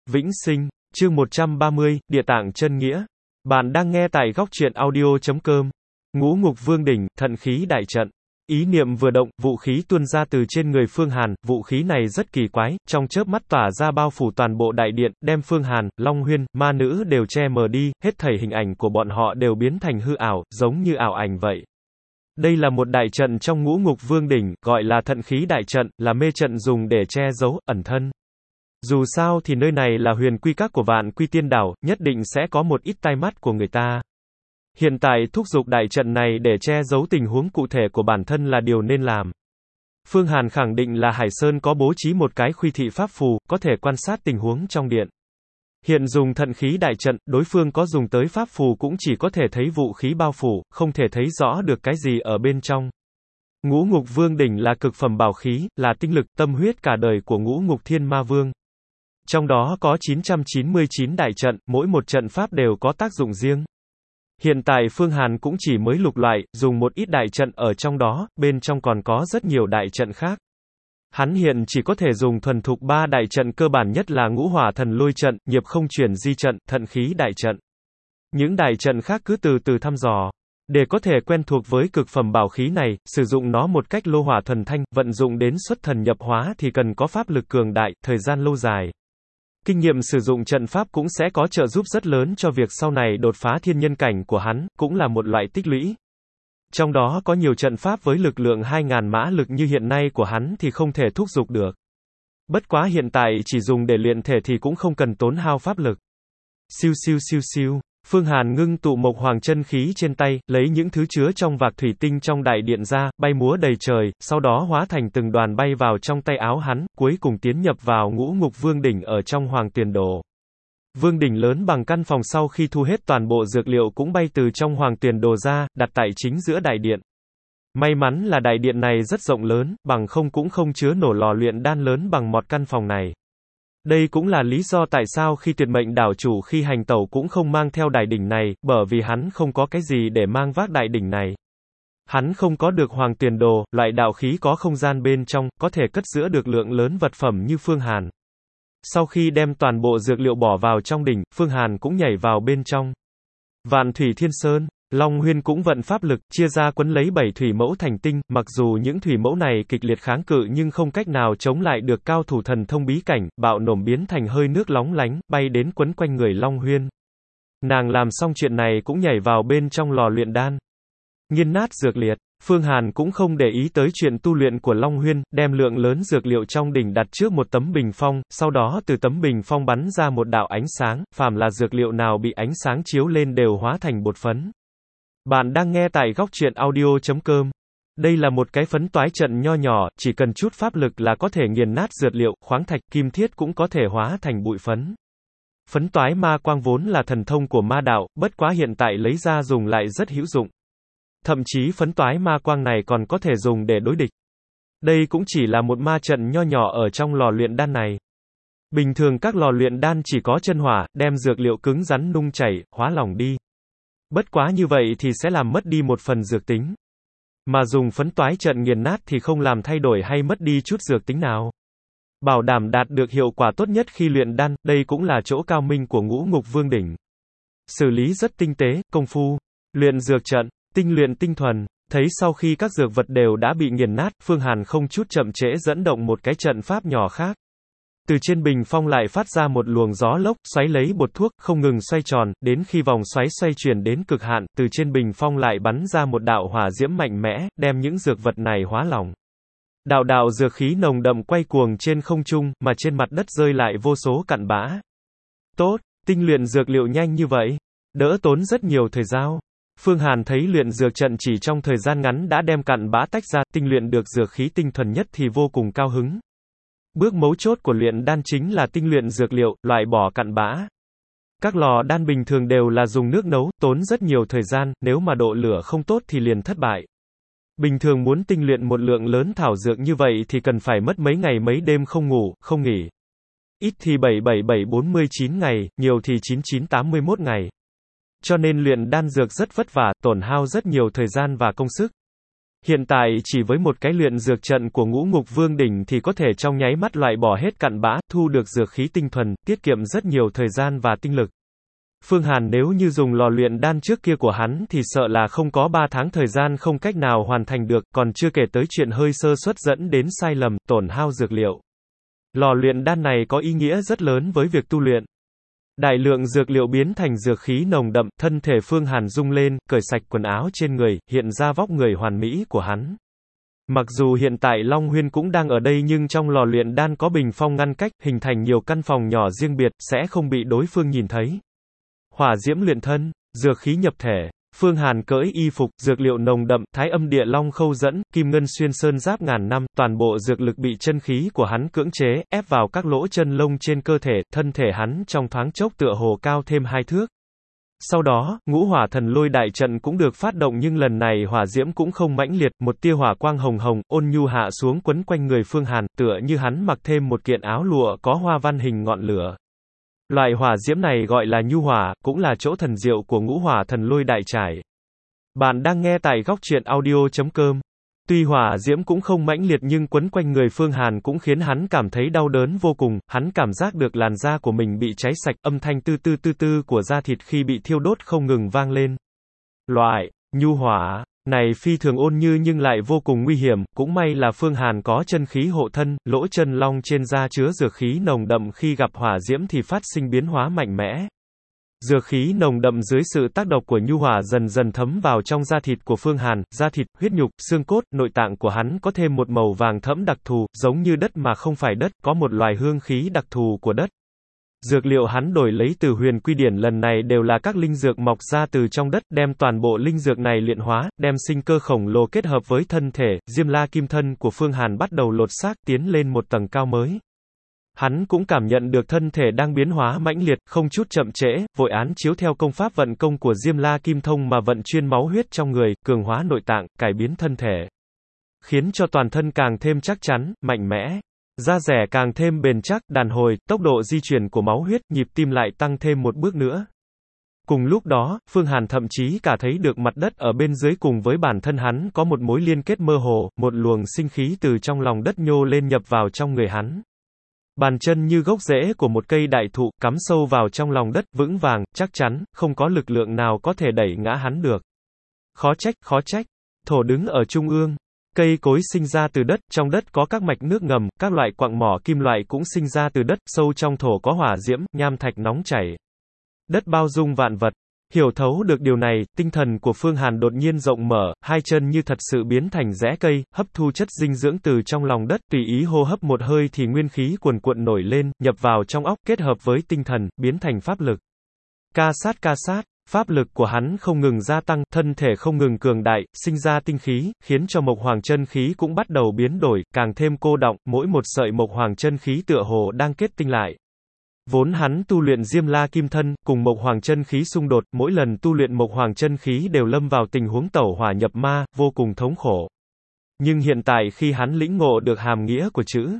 Vĩnh sinh, chương 130, Địa tạng chân nghĩa. Bạn đang nghe tại góc truyện audio.com. Ngũ ngục vương đỉnh, thận khí đại trận. Ý niệm vừa động, vũ khí tuôn ra từ trên người Phương Hàn, vũ khí này rất kỳ quái, trong chớp mắt tỏa ra bao phủ toàn bộ đại điện, đem Phương Hàn, Long Huyên, ma nữ đều che mờ đi, hết thảy hình ảnh của bọn họ đều biến thành hư ảo, giống như ảo ảnh vậy. Đây là một đại trận trong ngũ ngục vương đỉnh, gọi là thận khí đại trận, là mê trận dùng để che giấu, ẩn thân. Dù sao thì nơi này là huyền quy các của Vạn Quy Tiên Đảo, nhất định sẽ có một ít tai mắt của người ta. Hiện tại thúc giục đại trận này để che giấu tình huống cụ thể của bản thân là điều nên làm. Phương Hàn khẳng định là Hải Sơn có bố trí một cái khuy thị pháp phù, có thể quan sát tình huống trong điện. Hiện dùng thận khí đại trận, đối phương có dùng tới pháp phù cũng chỉ có thể thấy vũ khí bao phủ, không thể thấy rõ được cái gì ở bên trong. Ngũ ngục vương đỉnh là cực phẩm bảo khí, là tinh lực, tâm huyết cả đời của ngũ ngục thiên ma vương. Trong đó có 999 đại trận, mỗi một trận pháp đều có tác dụng riêng. Hiện tại Phương Hàn cũng chỉ mới lục loại, dùng một ít đại trận ở trong đó, bên trong còn có rất nhiều đại trận khác. Hắn hiện chỉ có thể dùng thuần thục 3 đại trận cơ bản nhất là ngũ hỏa thần lôi trận, nghiệp không chuyển di trận, thận khí đại trận. Những đại trận khác cứ từ từ thăm dò. Để có thể quen thuộc với cực phẩm bảo khí này, sử dụng nó một cách lô hỏa thuần thanh, vận dụng đến xuất thần nhập hóa thì cần có pháp lực cường đại, thời gian lâu dài. Kinh nghiệm sử dụng trận pháp cũng sẽ có trợ giúp rất lớn cho việc sau này đột phá thiên nhân cảnh của hắn, cũng là một loại tích lũy. Trong đó có nhiều trận pháp với lực lượng 2000 mã lực như hiện nay của hắn thì không thể thúc giục được. Bất quá hiện tại chỉ dùng để luyện thể thì cũng không cần tốn hao pháp lực. Siêu siêu siêu siêu. Phương Hàn ngưng tụ Mộc Hoàng chân khí trên tay, lấy những thứ chứa trong vạc thủy tinh trong đại điện ra, bay múa đầy trời, sau đó hóa thành từng đoàn bay vào trong tay áo hắn, cuối cùng tiến nhập vào ngũ ngục vương đỉnh ở trong Hoàng Tuyền Đồ. Vương đỉnh lớn bằng căn phòng sau khi thu hết toàn bộ dược liệu cũng bay từ trong Hoàng Tuyền Đồ ra, đặt tại chính giữa đại điện. May mắn là đại điện này rất rộng lớn, bằng không cũng không chứa nổ lò luyện đan lớn bằng một căn phòng này. Đây cũng là lý do tại sao khi tuyệt mệnh đảo chủ khi hành tẩu cũng không mang theo đại đỉnh này, bởi vì hắn không có cái gì để mang vác đại đỉnh này. Hắn không có được Hoàng Tuyền Đồ, loại đạo khí có không gian bên trong, có thể cất giữ được lượng lớn vật phẩm như Phương Hàn. Sau khi đem toàn bộ dược liệu bỏ vào trong đỉnh, Phương Hàn cũng nhảy vào bên trong. Vạn Thủy Thiên Sơn, Long Huyên cũng vận pháp lực, chia ra quấn lấy 7 thủy mẫu thành tinh, mặc dù những thủy mẫu này kịch liệt kháng cự nhưng không cách nào chống lại được cao thủ thần thông bí cảnh, bạo nổm biến thành hơi nước lóng lánh, bay đến quấn quanh người Long Huyên. Nàng làm xong chuyện này cũng nhảy vào bên trong lò luyện đan. Nghiền nát dược liệt, Phương Hàn cũng không để ý tới chuyện tu luyện của Long Huyên, đem lượng lớn dược liệu trong đỉnh đặt trước một tấm bình phong, sau đó từ tấm bình phong bắn ra một đạo ánh sáng, phàm là dược liệu nào bị ánh sáng chiếu lên đều hóa thành bột phấn. Bạn đang nghe tại góc truyện audio.com. Đây là một cái phấn toái trận nho nhỏ, chỉ cần chút pháp lực là có thể nghiền nát dược liệu, khoáng thạch, kim thiết cũng có thể hóa thành bụi phấn. Phấn toái ma quang vốn là thần thông của ma đạo, bất quá hiện tại lấy ra dùng lại rất hữu dụng. Thậm chí phấn toái ma quang này còn có thể dùng để đối địch. Đây cũng chỉ là một ma trận nho nhỏ ở trong lò luyện đan này. Bình thường các lò luyện đan chỉ có chân hỏa, đem dược liệu cứng rắn nung chảy, hóa lỏng đi. Bất quá như vậy thì sẽ làm mất đi một phần dược tính. Mà dùng phấn toái trận nghiền nát thì không làm thay đổi hay mất đi chút dược tính nào. Bảo đảm đạt được hiệu quả tốt nhất khi luyện đan, đây cũng là chỗ cao minh của ngũ ngục vương đỉnh. Xử lý rất tinh tế, công phu. Luyện dược trận, tinh luyện tinh thuần. Thấy sau khi các dược vật đều đã bị nghiền nát, Phương Hàn không chút chậm trễ dẫn động một cái trận pháp nhỏ khác. Từ trên bình phong lại phát ra một luồng gió lốc, xoáy lấy bột thuốc, không ngừng xoay tròn, đến khi vòng xoáy xoay chuyển đến cực hạn, từ trên bình phong lại bắn ra một đạo hỏa diễm mạnh mẽ, đem những dược vật này hóa lỏng. Đạo đạo dược khí nồng đậm quay cuồng trên không trung, mà trên mặt đất rơi lại vô số cặn bã. Tốt, tinh luyện dược liệu nhanh như vậy, đỡ tốn rất nhiều thời gian. Phương Hàn thấy luyện dược trận chỉ trong thời gian ngắn đã đem cặn bã tách ra, tinh luyện được dược khí tinh thuần nhất thì vô cùng cao hứng. Bước mấu chốt của luyện đan chính là tinh luyện dược liệu, loại bỏ cặn bã. Các lò đan bình thường đều là dùng nước nấu, tốn rất nhiều thời gian, nếu mà độ lửa không tốt thì liền thất bại. Bình thường muốn tinh luyện một lượng lớn thảo dược như vậy thì cần phải mất mấy ngày mấy đêm không ngủ, không nghỉ. Ít thì 77749 ngày, nhiều thì 9981 ngày. Cho nên luyện đan dược rất vất vả, tổn hao rất nhiều thời gian và công sức. Hiện tại chỉ với một cái luyện dược trận của Ngũ Ngục Vương đỉnh thì có thể trong nháy mắt loại bỏ hết cặn bã, thu được dược khí tinh thuần, tiết kiệm rất nhiều thời gian và tinh lực. Phương Hàn nếu như dùng lò luyện đan trước kia của hắn thì sợ là không có 3 tháng thời gian không cách nào hoàn thành được, còn chưa kể tới chuyện hơi sơ suất dẫn đến sai lầm, tổn hao dược liệu. Lò luyện đan này có ý nghĩa rất lớn với việc tu luyện. Đại lượng dược liệu biến thành dược khí nồng đậm, thân thể Phương Hàn rung lên, cởi sạch quần áo trên người, hiện ra vóc người hoàn mỹ của hắn. Mặc dù hiện tại Long Huyên cũng đang ở đây nhưng trong lò luyện đan có bình phong ngăn cách, hình thành nhiều căn phòng nhỏ riêng biệt, sẽ không bị đối phương nhìn thấy. Hỏa diễm luyện thân, dược khí nhập thể. Phương Hàn cởi y phục, dược liệu nồng đậm, thái âm địa long khâu dẫn, kim ngân xuyên sơn giáp ngàn năm, toàn bộ dược lực bị chân khí của hắn cưỡng chế, ép vào các lỗ chân lông trên cơ thể, thân thể hắn trong thoáng chốc tựa hồ cao thêm 2 thước. Sau đó, ngũ hỏa thần lôi đại trận cũng được phát động nhưng lần này hỏa diễm cũng không mãnh liệt, một tia hỏa quang hồng hồng, ôn nhu hạ xuống quấn quanh người Phương Hàn, tựa như hắn mặc thêm một kiện áo lụa có hoa văn hình ngọn lửa. Loại hỏa diễm này gọi là nhu hỏa, cũng là chỗ thần diệu của ngũ hỏa thần lôi đại trải. Bạn đang nghe tại góc truyện audio.com. Tuy hỏa diễm cũng không mãnh liệt nhưng quấn quanh người Phương Hàn cũng khiến hắn cảm thấy đau đớn vô cùng, hắn cảm giác được làn da của mình bị cháy sạch, âm thanh tư tư của da thịt khi bị thiêu đốt không ngừng vang lên. Loại nhu hỏa này phi thường ôn như nhưng lại vô cùng nguy hiểm, cũng may là Phương Hàn có chân khí hộ thân, lỗ chân long trên da chứa dược khí nồng đậm khi gặp hỏa diễm thì phát sinh biến hóa mạnh mẽ. Dược khí nồng đậm dưới sự tác động của nhu hỏa dần dần thấm vào trong da thịt của Phương Hàn, da thịt, huyết nhục, xương cốt, nội tạng của hắn có thêm một màu vàng thẫm đặc thù, giống như đất mà không phải đất, có một loài hương khí đặc thù của đất. Dược liệu hắn đổi lấy từ Huyền Quy Điển lần này đều là các linh dược mọc ra từ trong đất, đem toàn bộ linh dược này luyện hóa, đem sinh cơ khổng lồ kết hợp với thân thể, Diêm La Kim Thân của Phương Hàn bắt đầu lột xác tiến lên một tầng cao mới. Hắn cũng cảm nhận được thân thể đang biến hóa mãnh liệt, không chút chậm trễ, vội án chiếu theo công pháp vận công của Diêm La Kim Thông mà vận chuyên máu huyết trong người, cường hóa nội tạng, cải biến thân thể, khiến cho toàn thân càng thêm chắc chắn, mạnh mẽ. Da dẻ càng thêm bền chắc, đàn hồi, tốc độ di chuyển của máu huyết, nhịp tim lại tăng thêm một bước nữa. Cùng lúc đó, Phương Hàn thậm chí cả thấy được mặt đất ở bên dưới cùng với bản thân hắn có một mối liên kết mơ hồ, một luồng sinh khí từ trong lòng đất nhô lên nhập vào trong người hắn. Bàn chân như gốc rễ của một cây đại thụ, cắm sâu vào trong lòng đất, vững vàng, chắc chắn, không có lực lượng nào có thể đẩy ngã hắn được. Khó trách, thổ đứng ở trung ương. Cây cối sinh ra từ đất, trong đất có các mạch nước ngầm, các loại quặng mỏ kim loại cũng sinh ra từ đất, sâu trong thổ có hỏa diễm, nham thạch nóng chảy. Đất bao dung vạn vật. Hiểu thấu được điều này, tinh thần của Phương Hàn đột nhiên rộng mở, hai chân như thật sự biến thành rễ cây, hấp thu chất dinh dưỡng từ trong lòng đất, tùy ý hô hấp một hơi thì nguyên khí cuồn cuộn nổi lên, nhập vào trong óc, kết hợp với tinh thần, biến thành pháp lực. Ca sát. Pháp lực của hắn không ngừng gia tăng, thân thể không ngừng cường đại, sinh ra tinh khí, khiến cho mộc hoàng chân khí cũng bắt đầu biến đổi, càng thêm cô đọng, mỗi một sợi mộc hoàng chân khí tựa hồ đang kết tinh lại. Vốn hắn tu luyện Diêm La Kim Thân, cùng mộc hoàng chân khí xung đột, mỗi lần tu luyện mộc hoàng chân khí đều lâm vào tình huống tẩu hỏa nhập ma, vô cùng thống khổ. Nhưng hiện tại khi hắn lĩnh ngộ được hàm nghĩa của chữ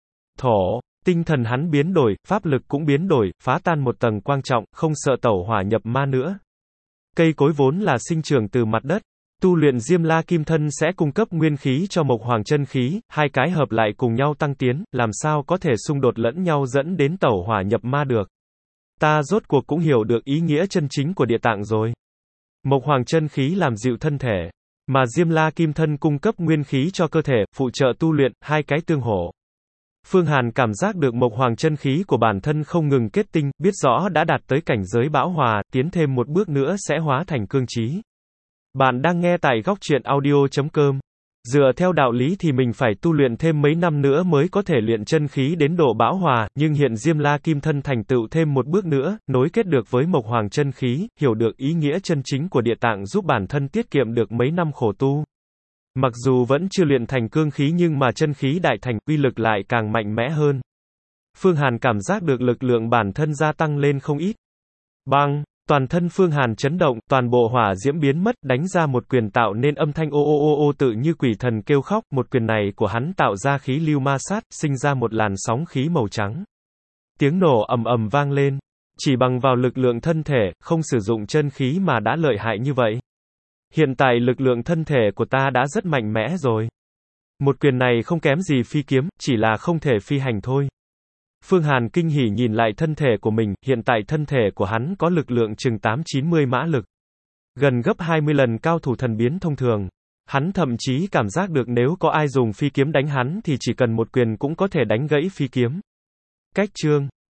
thổ, tinh thần hắn biến đổi, pháp lực cũng biến đổi, phá tan một tầng quan trọng, không sợ tẩu hỏa nhập ma nữa. Cây cối vốn là sinh trưởng từ mặt đất, tu luyện Diêm La Kim Thân sẽ cung cấp nguyên khí cho mộc hoàng chân khí, hai cái hợp lại cùng nhau tăng tiến, làm sao có thể xung đột lẫn nhau dẫn đến tẩu hỏa nhập ma được. Ta rốt cuộc cũng hiểu được ý nghĩa chân chính của địa tạng rồi. Mộc hoàng chân khí làm dịu thân thể, mà Diêm La Kim Thân cung cấp nguyên khí cho cơ thể, phụ trợ tu luyện, hai cái tương hỗ. Phương Hàn cảm giác được mộc hoàng chân khí của bản thân không ngừng kết tinh, biết rõ đã đạt tới cảnh giới bão hòa, tiến thêm một bước nữa sẽ hóa thành cương chí. Bạn đang nghe tại góc truyện audio.com. Dựa theo đạo lý thì mình phải tu luyện thêm mấy năm nữa mới có thể luyện chân khí đến độ bão hòa, nhưng hiện Diêm La Kim Thân thành tựu thêm một bước nữa, nối kết được với mộc hoàng chân khí, hiểu được ý nghĩa chân chính của địa tạng giúp bản thân tiết kiệm được mấy năm khổ tu. Mặc dù vẫn chưa luyện thành cương khí nhưng mà chân khí đại thành, uy lực lại càng mạnh mẽ hơn. Phương Hàn cảm giác được lực lượng bản thân gia tăng lên không ít. Bang! Toàn thân Phương Hàn chấn động, toàn bộ hỏa diễm biến mất, đánh ra một quyền tạo nên âm thanh ô ô ô ô tự như quỷ thần kêu khóc, một quyền này của hắn tạo ra khí lưu ma sát, sinh ra một làn sóng khí màu trắng. Tiếng nổ ầm ầm vang lên. Chỉ bằng vào lực lượng thân thể, không sử dụng chân khí mà đã lợi hại như vậy. Hiện tại lực lượng thân thể của ta đã rất mạnh mẽ rồi. Một quyền này không kém gì phi kiếm, chỉ là không thể phi hành thôi. Phương Hàn kinh hỉ nhìn lại thân thể của mình, hiện tại thân thể của hắn có lực lượng chừng 8-90 mã lực. Gần gấp 20 lần cao thủ thần biến thông thường. Hắn thậm chí cảm giác được nếu có ai dùng phi kiếm đánh hắn thì chỉ cần một quyền cũng có thể đánh gãy phi kiếm. Cách chương